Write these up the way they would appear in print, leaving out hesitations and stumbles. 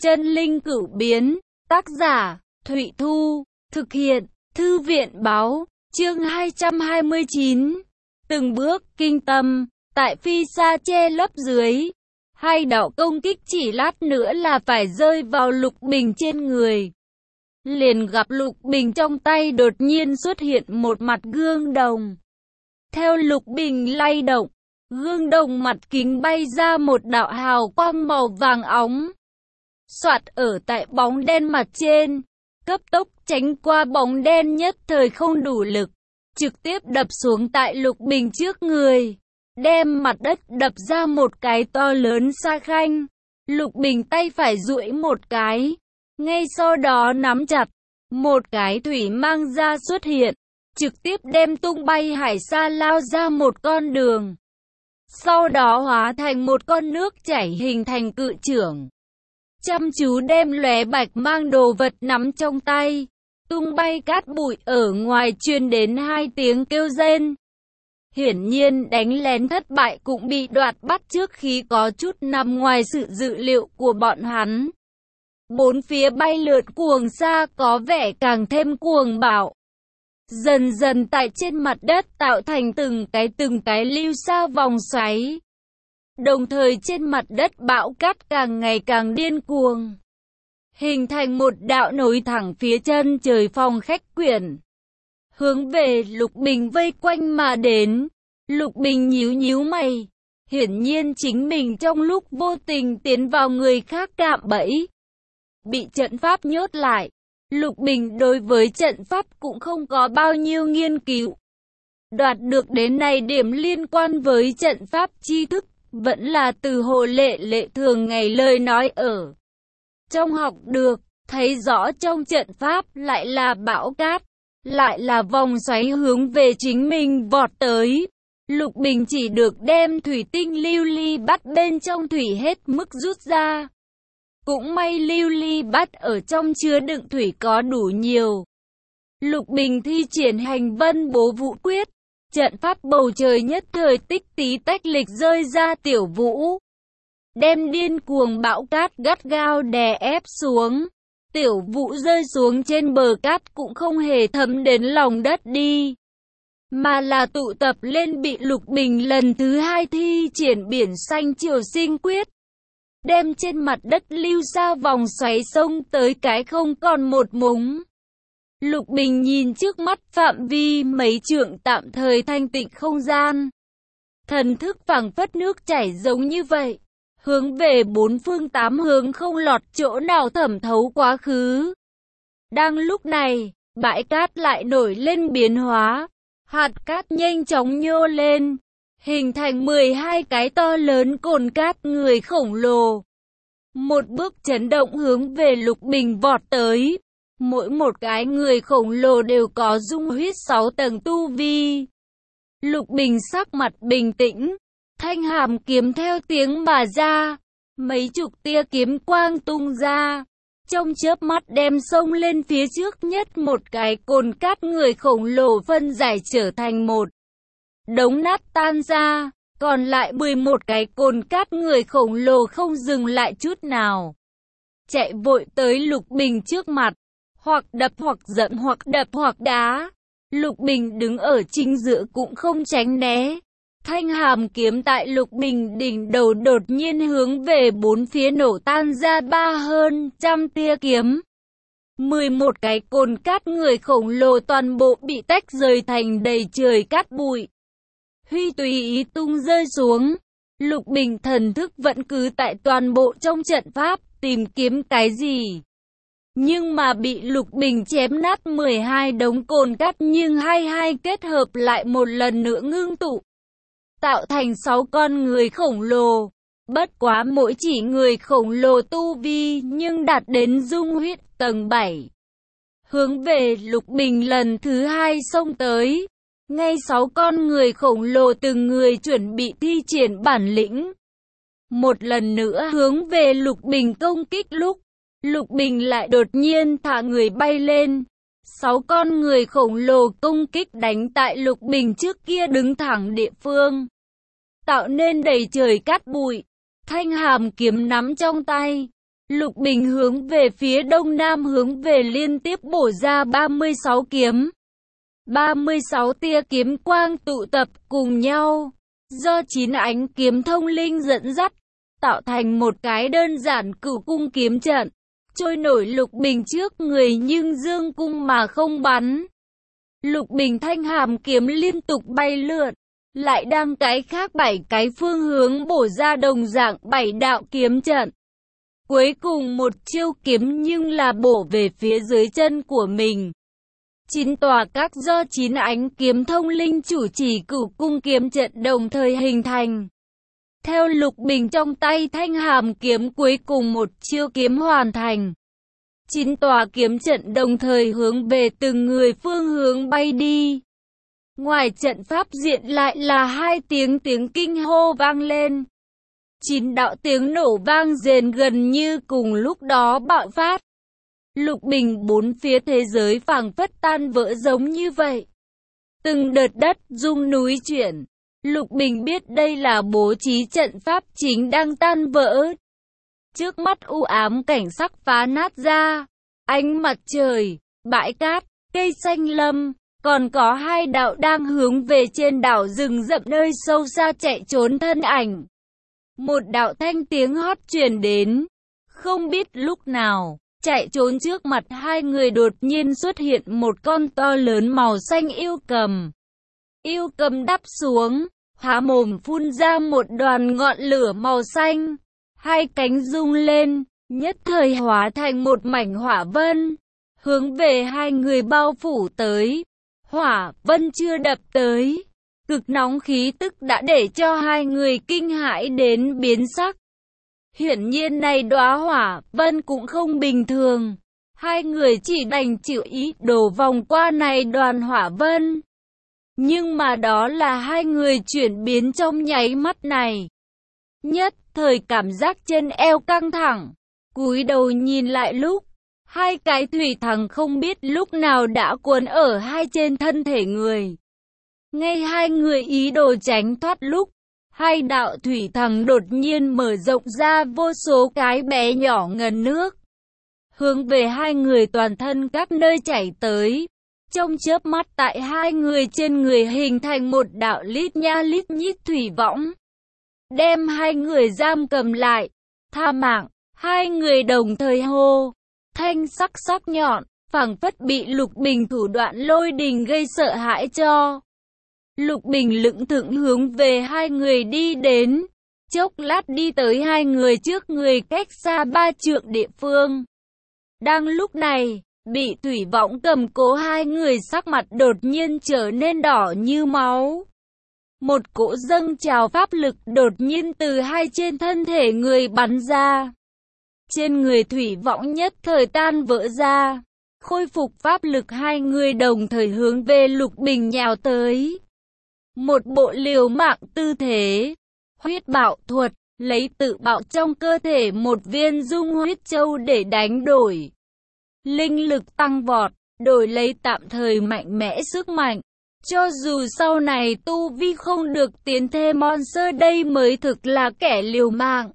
Chân linh cửu biến, tác giả, Thụy Thu, thực hiện, Thư viện báo, chương 229. Từng bước, kinh tâm, tại phi sa che lấp dưới. Hai đạo công kích chỉ lát nữa là phải rơi vào Lục Bình trên người. Liền gặp Lục Bình trong tay đột nhiên xuất hiện một mặt gương đồng. Theo Lục Bình lay động, gương đồng mặt kính bay ra một đạo hào quang màu vàng óng. Xoạt ở tại bóng đen mặt trên, cấp tốc tránh qua bóng đen nhất thời không đủ lực, trực tiếp đập xuống tại Lục Bình trước người, đem mặt đất đập ra một cái to lớn xa khanh. Lục Bình tay phải duỗi một cái, ngay sau đó nắm chặt, một cái thủy mang ra xuất hiện, trực tiếp đem tung bay hải sa lao ra một con đường. Sau đó hóa thành một con nước chảy hình thành cự chưởng. Chăm chú đem lóe bạch mang đồ vật nắm trong tay, tung bay cát bụi ở ngoài truyền đến hai tiếng kêu rên. Hiển nhiên đánh lén thất bại cũng bị đoạt bắt trước khi có chút nằm ngoài sự dự liệu của bọn hắn. Bốn phía bay lượn cuồng sa có vẻ càng thêm cuồng bạo. Dần dần tại trên mặt đất tạo thành từng cái lưu sa vòng xoáy. Đồng thời trên mặt đất bão cát càng ngày càng điên cuồng, hình thành một đạo nối thẳng phía chân trời phòng khách quyển, hướng về Lục Bình vây quanh mà đến. Lục Bình nhíu mày, hiển nhiên chính mình trong lúc vô tình tiến vào người khác cạm bẫy, bị trận pháp nhốt lại. Lục Bình đối với trận pháp cũng không có bao nhiêu nghiên cứu, đoạt được đến này điểm liên quan với trận pháp tri thức vẫn là từ Hồ Lệ thường ngày lời nói ở trong học được, thấy rõ trong trận pháp lại là bão cát, lại là vòng xoáy hướng về chính mình vọt tới. Lục Bình chỉ được đem thủy tinh lưu ly bắt bên trong thủy hết mức rút ra. Cũng may lưu ly bắt ở trong chứa đựng thủy có đủ nhiều. Lục Bình thi triển hành vân bố vũ quyết, trận pháp bầu trời nhất thời tích tí tách lịch rơi ra tiểu vũ, đem điên cuồng bão cát gắt gao đè ép xuống. Tiểu vũ rơi xuống trên bờ cát cũng không hề thấm đến lòng đất đi, mà là tụ tập lên bị Lục Bình lần thứ hai thi triển biển xanh triều sinh quyết, đem trên mặt đất lưu sa vòng xoáy sông tới cái không còn một mống. Lục Bình nhìn trước mắt phạm vi mấy trượng tạm thời thanh tịnh không gian, thần thức phảng phất nước chảy giống như vậy, hướng về bốn phương tám hướng không lọt chỗ nào thẩm thấu quá khứ. Đang lúc này, bãi cát lại nổi lên biến hóa, hạt cát nhanh chóng nhô lên, hình thành 12 cái to lớn cồn cát người khổng lồ. Một bước chấn động hướng về Lục Bình vọt tới. Mỗi một cái người khổng lồ đều có dung huyết 6 tầng tu vi. Lục Bình sắc mặt bình tĩnh, thanh hàm kiếm theo tiếng mà ra, mấy chục tia kiếm quang tung ra, trong chớp mắt đem xông lên phía trước nhất một cái cồn cát người khổng lồ phân giải trở thành một đống nát tan ra, còn lại 11 cái cồn cát người khổng lồ không dừng lại chút nào, chạy vội tới Lục Bình trước mặt, hoặc đập hoặc dẫm hoặc đập hoặc đá. Lục Bình đứng ở chính giữa cũng không tránh né. Thanh hàm kiếm tại Lục Bình đỉnh đầu đột nhiên hướng về bốn phía nổ tan ra hơn trăm tia kiếm. 11 cái cồn cát người khổng lồ toàn bộ bị tách rời thành đầy trời cát bụi. Huy tùy ý tung rơi xuống. Lục Bình thần thức vẫn cứ tại toàn bộ trong trận pháp tìm kiếm cái gì. Nhưng mà bị Lục Bình chém nát 12 đống cồn cát, nhưng hai kết hợp lại một lần nữa ngưng tụ, tạo thành 6 con người khổng lồ. Bất quá mỗi chỉ người khổng lồ tu vi nhưng đạt đến dung huyết tầng 7. Hướng về Lục Bình lần thứ hai xông tới. Ngay 6 con người khổng lồ từng người chuẩn bị thi triển bản lĩnh, một lần nữa hướng về Lục Bình công kích lúc Lục Bình lại đột nhiên thả người bay lên. 6 con người khổng lồ công kích đánh tại Lục Bình trước kia đứng thẳng địa phương, tạo nên đầy trời cát bụi. Thanh hàm kiếm nắm trong tay, Lục Bình hướng về phía đông nam hướng về liên tiếp bổ ra 36 kiếm. 36 tia kiếm quang tụ tập cùng nhau, do 9 ánh kiếm thông linh dẫn dắt, tạo thành một cái đơn giản cửu cung kiếm trận, trôi nổi Lục Bình trước người nhưng dương cung mà không bắn. Lục Bình thanh hàm kiếm liên tục bay lượn, lại đang cái khác 7 cái phương hướng bổ ra đồng dạng 7 đạo kiếm trận. Cuối cùng một chiêu kiếm nhưng là bổ về phía dưới chân của mình. 9 tòa các do 9 ánh kiếm thông linh chủ trì cửu cung kiếm trận đồng thời hình thành. Theo Lục Bình trong tay thanh hàm kiếm cuối cùng một chiêu kiếm hoàn thành. 9 tòa kiếm trận đồng thời hướng về từng người phương hướng bay đi. Ngoài trận pháp diện lại là 2 tiếng kinh hô vang lên. 9 đạo tiếng nổ vang rền gần như cùng lúc đó bạo phát. Lục Bình bốn phía thế giới phảng phất tan vỡ giống như vậy. Từng đợt đất rung núi chuyển. Lục Bình biết đây là bố trí trận pháp chính đang tan vỡ. Trước mắt u ám cảnh sắc phá nát ra. Ánh mặt trời, bãi cát, cây xanh lâm, còn có 2 đạo đang hướng về trên đảo rừng rậm nơi sâu xa chạy trốn thân ảnh. Một đạo thanh tiếng hót truyền đến. Không biết lúc nào, chạy trốn trước mặt 2 người đột nhiên xuất hiện một con to lớn màu xanh yêu cầm. Yêu cầm đắp xuống, há mồm phun ra một đoàn ngọn lửa màu xanh. 2 cánh rung lên, nhất thời hóa thành một mảnh hỏa vân, hướng về 2 người bao phủ tới. Hỏa vân chưa đập tới, cực nóng khí tức đã để cho 2 người kinh hãi đến biến sắc. Hiển nhiên này đóa hỏa vân cũng không bình thường. 2 người chỉ đành chịu ý đồ vòng qua này đoàn hỏa vân. Nhưng mà đó là 2 người chuyển biến trong nháy mắt này. Nhất thời cảm giác chân eo căng thẳng, cúi đầu nhìn lại lúc 2 cái thủy thằng không biết lúc nào đã cuốn ở hai trên thân thể người. Ngay 2 người ý đồ tránh thoát lúc 2 đạo thủy thằng đột nhiên mở rộng ra vô số cái bé nhỏ ngần nước, hướng về 2 người toàn thân các nơi chảy tới. Trong chớp mắt tại 2 người trên người hình thành một đạo lít nha lít nhít thủy võng, đem 2 người giam cầm lại. Tha mạng! 2 người đồng thời hô, thanh sắc nhọn, phảng phất bị Lục Bình thủ đoạn lôi đình gây sợ hãi cho. Lục Bình lững thững hướng về 2 người đi đến, chốc lát đi tới 2 người trước người cách xa 3 trượng địa phương. Đang lúc này, bị thủy võng cầm cố 2 người sắc mặt đột nhiên trở nên đỏ như máu. Một cỗ dâng trào pháp lực đột nhiên từ 2 trên thân thể người bắn ra. Trên người thủy võng nhất thời tan vỡ ra, khôi phục pháp lực. 2 người đồng thời hướng về Lục Bình nhào tới. Một bộ liều mạng tư thế, huyết bạo thuật, lấy tự bạo trong cơ thể một viên dung huyết châu để đánh đổi. Linh lực tăng vọt, đổi lấy tạm thời mạnh mẽ sức mạnh. Cho dù sau này tu vi không được tiến thêm monster, đây mới thực là kẻ liều mạng.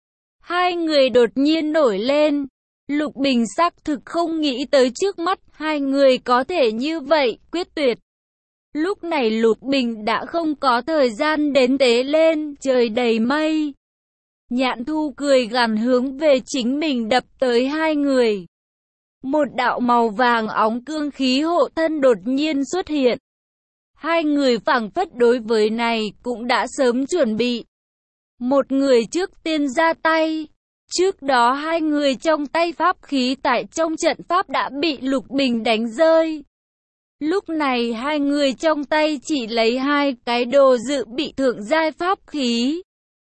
2 người đột nhiên nổi lên. Lục Bình xác thực không nghĩ tới trước mắt 2 người có thể như vậy, quyết tuyệt. Lúc này Lục Bình đã không có thời gian đến tế lên trời đầy mây. Nhạn Thu cười gằn hướng về chính mình đập tới 2 người. Một đạo màu vàng óng cương khí hộ thân đột nhiên xuất hiện. 2 người phảng phất đối với này cũng đã sớm chuẩn bị. Một người trước tiên ra tay. Trước đó 2 người trong tay pháp khí tại trong trận pháp đã bị Lục Bình đánh rơi. Lúc này 2 người trong tay chỉ lấy 2 cái đồ dự bị thượng giai pháp khí.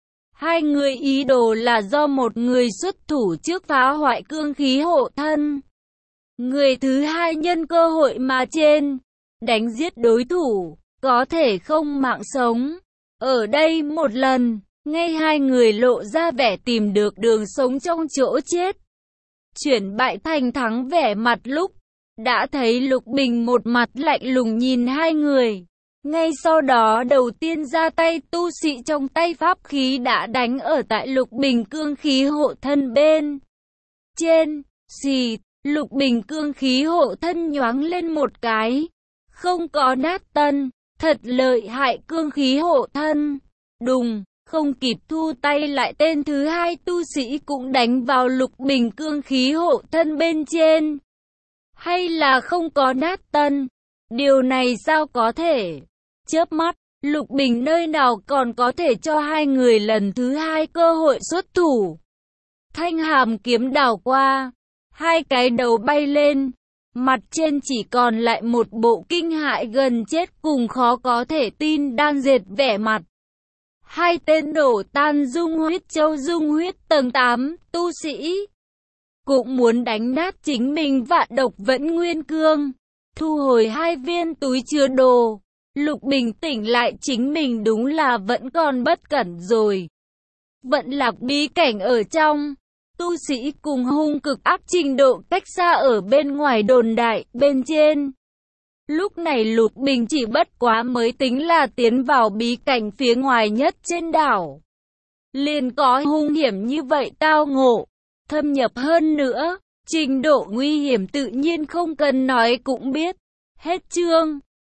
2 người ý đồ là do một người xuất thủ trước phá hoại cương khí hộ thân. Người thứ hai nhân cơ hội mà trên, đánh giết đối thủ, có thể không mạng sống. Ở đây một lần, ngay 2 người lộ ra vẻ tìm được đường sống trong chỗ chết. Chuyển bại thành thắng vẻ mặt lúc, đã thấy Lục Bình một mặt lạnh lùng nhìn 2 người. Ngay sau đó đầu tiên ra tay tu sĩ trong tay pháp khí đã đánh ở tại Lục Bình cương khí hộ thân bên. trên, xì, Lục Bình cương khí hộ thân nhoáng lên một cái. Không có nát tân, thật lợi hại cương khí hộ thân. Đùng, không kịp thu tay lại tên thứ hai tu sĩ cũng đánh vào Lục Bình cương khí hộ thân bên trên. Hay là không có nát tân? Điều này sao có thể? Chớp mắt, Lục Bình nơi nào còn có thể cho hai người lần thứ hai cơ hội xuất thủ. Thanh hàm kiếm đảo qua, hai cái đầu bay lên, mặt trên chỉ còn lại một bộ kinh hại gần chết cùng khó có thể tin đang dệt vẻ mặt. Hai tên đổ tan dung huyết châu dung huyết tầng 8, tu sĩ. Cũng muốn đánh nát chính mình vạn độc vẫn nguyên cương. Thu hồi hai viên túi chứa đồ. Lục Bình tỉnh lại chính mình đúng là vẫn còn bất cẩn rồi. Vận lạc bí cảnh ở trong. Tu sĩ cùng hung cực áp trình độ cách xa ở bên ngoài đồn đại, bên trên. Lúc này Lục Bình chỉ bất quá mới tính là tiến vào bí cảnh phía ngoài nhất trên đảo. Liền có hung hiểm như vậy tao ngộ, thâm nhập hơn nữa, trình độ nguy hiểm tự nhiên không cần nói cũng biết. Hết chương.